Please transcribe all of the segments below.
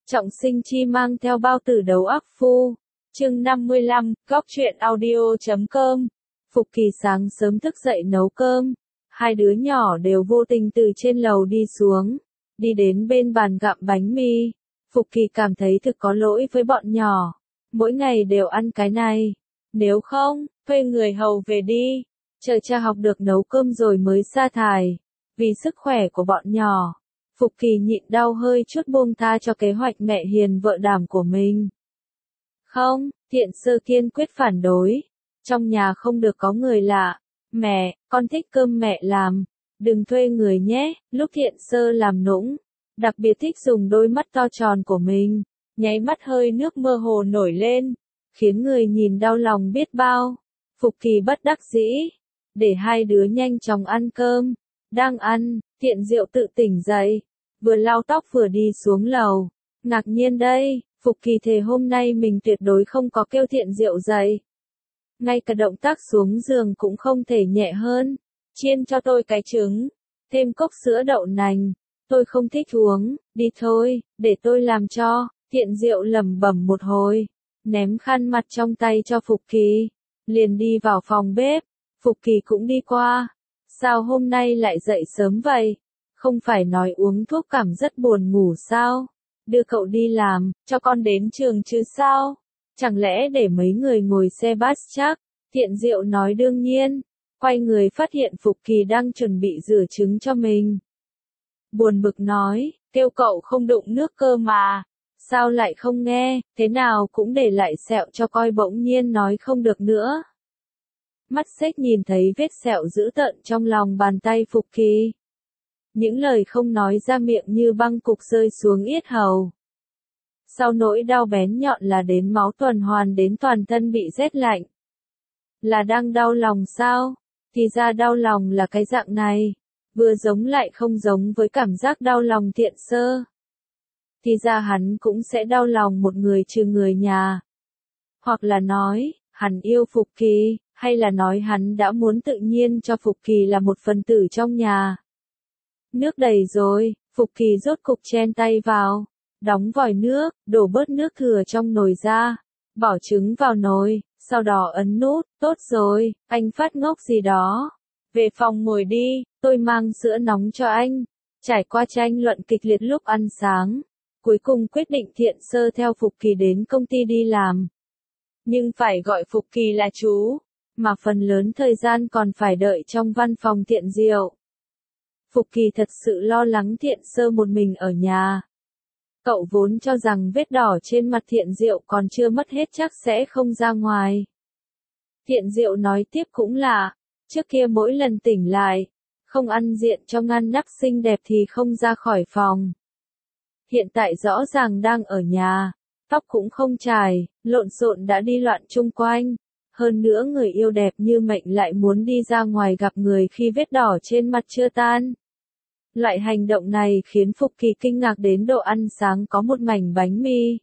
Trọng Sinh Chi mang theo bao tử đấu ác phu. Chương 55, góc truyện audio.com. Phục Kỳ sáng sớm thức dậy nấu cơm. Hai đứa nhỏ đều vô tình từ trên lầu đi xuống, đi đến bên bàn gặm bánh mì. Phục Kỳ cảm thấy thực có lỗi với bọn nhỏ. Mỗi ngày đều ăn cái này. Nếu không, thuê người hầu về đi. Chờ cha học được nấu cơm rồi mới sa thải. Vì sức khỏe của bọn nhỏ, Phục Kỳ nhịn đau hơi chút buông tha cho kế hoạch mẹ hiền vợ đảm của mình. Không, Thiện Sơ kiên quyết phản đối. Trong nhà không được có người lạ. Mẹ, con thích cơm mẹ làm. Đừng thuê người nhé. Lúc Thiện Sơ làm nũng, đặc biệt thích dùng đôi mắt to tròn của mình, nháy mắt hơi nước mơ hồ nổi lên, khiến người nhìn đau lòng biết bao. Phục Kỳ bất đắc dĩ, để hai đứa nhanh chóng ăn cơm. Đang ăn, Thiện Diệu tự tỉnh dậy, vừa lau tóc vừa đi xuống lầu. Ngạc nhiên đây, Phục Kỳ thề hôm nay mình tuyệt đối không có kêu Thiện Diệu dậy. Ngay cả động tác xuống giường cũng không thể nhẹ hơn. Chiên cho tôi cái trứng, thêm cốc sữa đậu nành. Tôi không thích uống, đi thôi, để tôi làm cho. Thiện Diệu lẩm bẩm một hồi, ném khăn mặt trong tay cho Phục Kỳ, liền đi vào phòng bếp. Phục Kỳ cũng đi qua. Sao hôm nay lại dậy sớm vậy? Không phải nói uống thuốc cảm rất buồn ngủ sao? Đưa cậu đi làm, cho con đến trường chứ sao? Chẳng lẽ để mấy người ngồi xe bus chắc? Thiện Diệu nói đương nhiên. Quay người phát hiện Phục Kỳ đang chuẩn bị rửa trứng cho mình. Buồn bực nói, kêu cậu không đụng nước cơ mà. Sao lại không nghe, thế nào cũng để lại sẹo cho coi, bỗng nhiên nói không được nữa. Mắt xếch nhìn thấy vết sẹo dữ tợn trong lòng bàn tay Phục Kỳ. Những lời không nói ra miệng như băng cục rơi xuống yết hầu. Sau nỗi đau bén nhọn là đến máu tuần hoàn đến toàn thân bị rét lạnh. Là đang đau lòng sao? Thì ra đau lòng là cái dạng này. Vừa giống lại không giống với cảm giác đau lòng Thiện Sơ. Thì ra hắn cũng sẽ đau lòng một người trừ người nhà. Hoặc là nói, hắn yêu Phục Kỳ, hay là nói hắn đã muốn tự nhiên cho Phục Kỳ là một phần tử trong nhà. Nước đầy rồi, Phục Kỳ rốt cục chen tay vào, đóng vòi nước, đổ bớt nước thừa trong nồi ra, bỏ trứng vào nồi, sau đó ấn nút. Tốt rồi, anh phát ngốc gì đó. Về phòng ngồi đi, tôi mang sữa nóng cho anh. Trải qua tranh luận kịch liệt lúc ăn sáng, cuối cùng quyết định Thiện Sơ theo Phục Kỳ đến công ty đi làm. Nhưng phải gọi Phục Kỳ là chú, mà phần lớn thời gian còn phải đợi trong văn phòng Thiện Diệu. Phục Kỳ thật sự lo lắng Thiện Sơ một mình ở nhà. Cậu vốn cho rằng vết đỏ trên mặt Thiện Diệu còn chưa mất hết chắc sẽ không ra ngoài. Thiện Diệu nói tiếp cũng là, trước kia mỗi lần tỉnh lại, không ăn diện cho ngăn nắp xinh đẹp thì không ra khỏi phòng. Hiện tại rõ ràng đang ở nhà, tóc cũng không chải, lộn xộn đã đi loạn chung quanh. Hơn nữa người yêu đẹp như mệnh lại muốn đi ra ngoài gặp người khi vết đỏ trên mặt chưa tan. Loại hành động này khiến Phục Kỳ kinh ngạc đến độ ăn sáng có một mảnh bánh mì.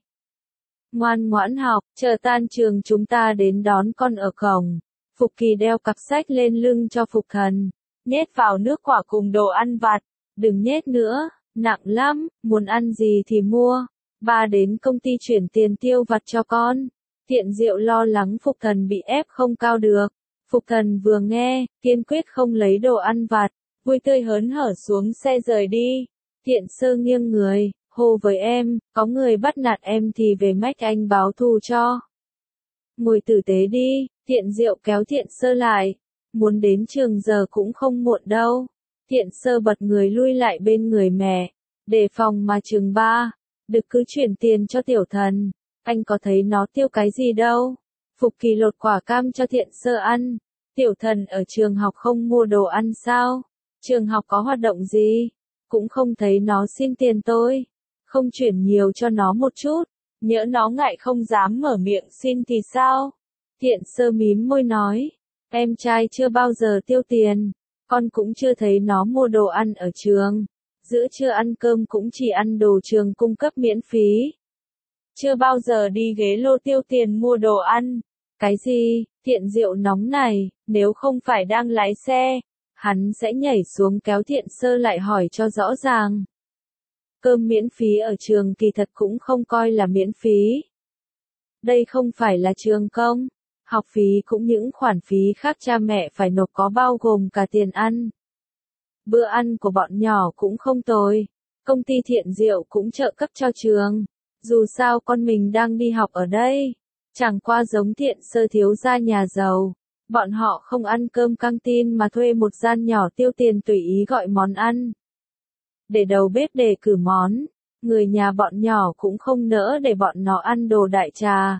Ngoan ngoãn học, chờ tan trường chúng ta đến đón con ở cổng. Phục Kỳ đeo cặp sách lên lưng cho Phục Thần, nhét vào nước quả cùng đồ ăn vặt. Đừng nhét nữa, nặng lắm, muốn ăn gì thì mua. Ba đến công ty chuyển tiền tiêu vặt cho con. Thiện Diệu lo lắng Phục Thần bị ép không cao được. Phục Thần vừa nghe, kiên quyết không lấy đồ ăn vặt, vui tươi hớn hở xuống xe rời đi. Thiện Sơ nghiêng người, hô với em, có người bắt nạt em thì về mách anh báo thù cho. Ngồi tử tế đi. Thiện Diệu kéo Thiện Sơ lại. Muốn đến trường giờ cũng không muộn đâu. Thiện Sơ bật người lui lại bên người mẹ. Đề phòng mà trường ba. Đực cứ chuyển tiền cho Tiểu Thần. Anh có thấy nó tiêu cái gì đâu. Phục Kỳ lột quả cam cho Thiện Sơ ăn. Tiểu Thần ở trường học không mua đồ ăn sao? Trường học có hoạt động gì? Cũng không thấy nó xin tiền tôi. Không chuyển nhiều cho nó một chút. Nhỡ nó ngại không dám mở miệng xin thì sao? Thiện Sơ mím môi nói. Em trai chưa bao giờ tiêu tiền. Con cũng chưa thấy nó mua đồ ăn ở trường. Giữa trưa ăn cơm cũng chỉ ăn đồ trường cung cấp miễn phí. Chưa bao giờ đi ghế lô tiêu tiền mua đồ ăn. Cái gì? Thiện Diệu nóng này, nếu không phải đang lái xe, hắn sẽ nhảy xuống kéo Thiện Sơ lại hỏi cho rõ ràng. Cơm miễn phí ở trường kỳ thật cũng không coi là miễn phí. Đây không phải là trường công. Học phí cũng những khoản phí khác cha mẹ phải nộp có bao gồm cả tiền ăn. Bữa ăn của bọn nhỏ cũng không tồi. Công ty Thiện Diệu cũng trợ cấp cho trường. Dù sao con mình đang đi học ở đây. Chẳng qua giống Thiện Sơ thiếu gia nhà giàu. Bọn họ không ăn cơm căng tin mà thuê một gian nhỏ tiêu tiền tùy ý gọi món ăn. Để đầu bếp đề cử món. Người nhà bọn nhỏ cũng không nỡ để bọn nó ăn đồ đại trà.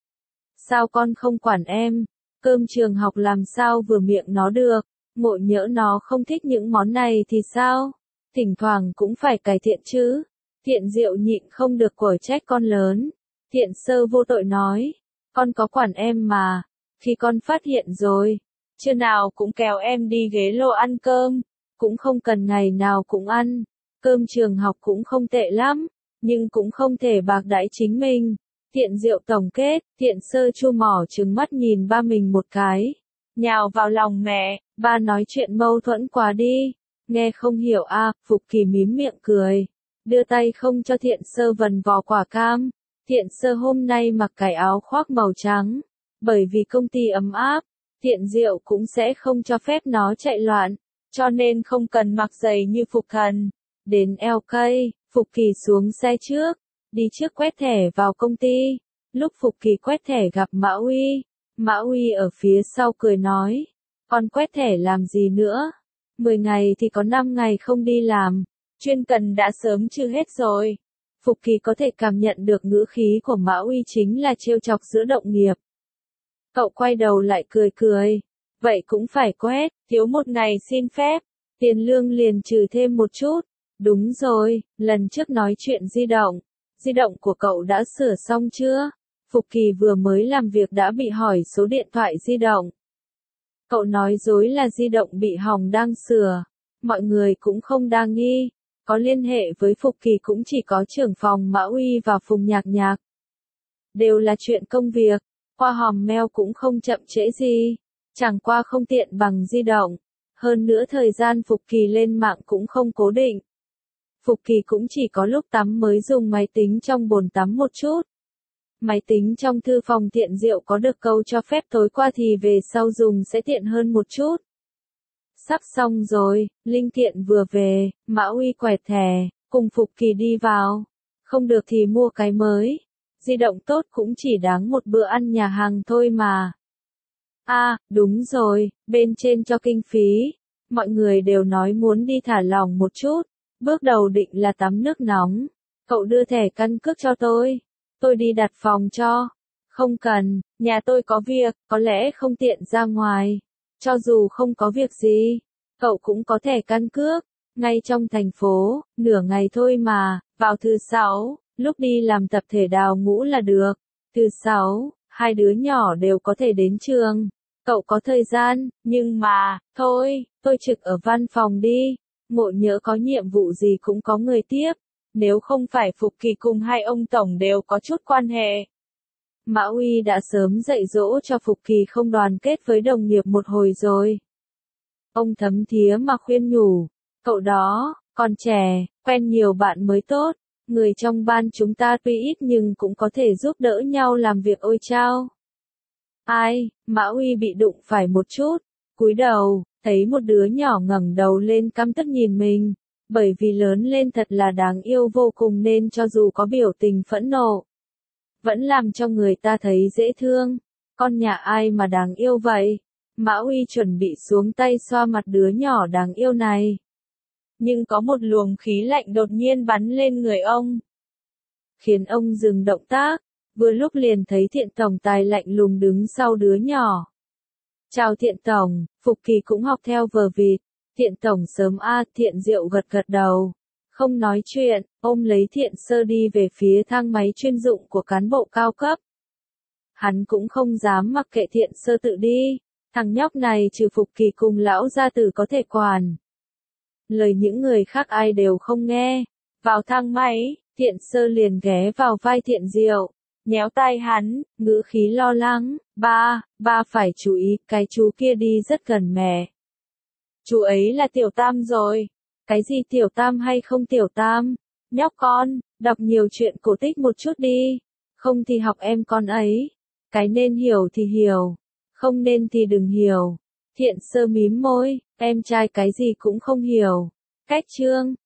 Sao con không quản em? Cơm trường học làm sao vừa miệng nó được? Ngộ nhỡ nó không thích những món này thì sao? Thỉnh thoảng cũng phải cải thiện chứ. Thiện Diệu nhịn không được quở trách con lớn. Thiện Sơ vô tội nói. Con có quản em mà. Khi con phát hiện rồi. Chưa nào cũng kéo em đi ghế lô ăn cơm. Cũng không cần ngày nào cũng ăn. Cơm trường học cũng không tệ lắm. Nhưng cũng không thể bạc đãi chính mình. Thiện Diệu tổng kết. Thiện Sơ chu mỏ trừng mắt nhìn ba mình một cái. Nhào vào lòng mẹ. Ba nói chuyện mâu thuẫn quá đi. Nghe không hiểu à, Phục Kỳ mím miệng cười. Đưa tay không cho Thiện Sơ vần vò quả cam. Thiện Sơ hôm nay mặc cái áo khoác màu trắng. Bởi vì công ty ấm áp, Thiện Diệu cũng sẽ không cho phép nó chạy loạn. Cho nên không cần mặc giày như Phục Thần. Đến LK, Phục Kỳ xuống xe trước. Đi trước quét thẻ vào công ty. Lúc Phục Kỳ quét thẻ gặp Mã Uy. Mã Uy ở phía sau cười nói. Con quét thẻ làm gì nữa? 10 ngày thì có 5 ngày không đi làm. Chuyên cần đã sớm trừ hết rồi. Phục Kỳ có thể cảm nhận được ngữ khí của Mã Uy chính là trêu chọc giữa đồng nghiệp. Cậu quay đầu lại cười cười. Vậy cũng phải quét, thiếu một ngày xin phép. Tiền lương liền trừ thêm một chút. Đúng rồi, lần trước nói chuyện di động. Di động của cậu đã sửa xong chưa? Phục Kỳ vừa mới làm việc đã bị hỏi số điện thoại di động. Cậu nói dối là di động bị hỏng đang sửa. Mọi người cũng không đang nghi. Có liên hệ với Phục Kỳ cũng chỉ có trưởng phòng Mã Uy và Phùng Nhạc Nhạc. Đều là chuyện công việc. Qua hòm mail cũng không chậm trễ gì. Chẳng qua không tiện bằng di động. Hơn nữa thời gian Phục Kỳ lên mạng cũng không cố định. Phục Kỳ cũng chỉ có lúc tắm mới dùng máy tính trong bồn tắm một chút. Máy tính trong thư phòng Thiện Diệu có được câu cho phép tối qua thì về sau dùng sẽ tiện hơn một chút. Sắp xong rồi, Linh Thiện vừa về, Mã Uy quẹt thẻ, cùng Phục Kỳ đi vào. Không được thì mua cái mới. Di động tốt cũng chỉ đáng một bữa ăn nhà hàng thôi mà. À, đúng rồi, bên trên cho kinh phí. Mọi người đều nói muốn đi thả lỏng một chút. Bước đầu định là tắm nước nóng. Cậu đưa thẻ căn cước cho tôi. Tôi đi đặt phòng cho. Không cần, nhà tôi có việc, có lẽ không tiện ra ngoài. Cho dù không có việc gì, cậu cũng có thẻ căn cước. Ngay trong thành phố, nửa ngày thôi mà, vào thứ sáu, lúc đi làm tập thể đào ngũ là được. Thứ sáu, hai đứa nhỏ đều có thể đến trường. Cậu có thời gian, nhưng mà, thôi, tôi trực ở văn phòng đi. Ngộ nhỡ có nhiệm vụ gì cũng có người tiếp. Nếu không phải Phục Kỳ cùng hai ông tổng đều có chút quan hệ. Mã Uy đã sớm dạy dỗ cho Phục Kỳ không đoàn kết với đồng nghiệp một hồi rồi. Ông thấm thía mà khuyên nhủ, cậu đó, còn trẻ, quen nhiều bạn mới tốt. Người trong ban chúng ta tuy ít nhưng cũng có thể giúp đỡ nhau làm việc ôi chao. Ai, Mã Uy bị đụng phải một chút, cúi đầu, thấy một đứa nhỏ ngẩng đầu lên căm tức nhìn mình. Bởi vì lớn lên thật là đáng yêu vô cùng nên cho dù có biểu tình phẫn nộ, vẫn làm cho người ta thấy dễ thương. Con nhà ai mà đáng yêu vậy? Mã Uy chuẩn bị xuống tay xoa mặt đứa nhỏ đáng yêu này. Nhưng có một luồng khí lạnh đột nhiên bắn lên người ông. Khiến ông dừng động tác, vừa lúc liền thấy Thiện tổng tài lạnh lùng đứng sau đứa nhỏ. Chào Thiện tổng, Phục Kỳ cũng học theo vờ vịt. Thiện tổng sớm a, Thiện Diệu gật gật đầu. Không nói chuyện, ôm lấy Thiện Sơ đi về phía thang máy chuyên dụng của cán bộ cao cấp. Hắn cũng không dám mặc kệ Thiện Sơ tự đi. Thằng nhóc này trừ Phục Kỳ cùng lão gia tử có thể quản. Lời những người khác ai đều không nghe. Vào thang máy, Thiện Sơ liền ghé vào vai Thiện Diệu. Nhéo tay hắn, ngữ khí lo lắng. Ba phải chú ý, cái chú kia đi rất gần mẹ. Chú ấy là Tiểu Tam rồi. Cái gì Tiểu Tam hay không Tiểu Tam? Nhóc con, đọc nhiều chuyện cổ tích một chút đi. Không thì học em con ấy. Cái nên hiểu thì hiểu. Không nên thì đừng hiểu. Thiện Sơ mím môi, em trai cái gì cũng không hiểu. Cách chương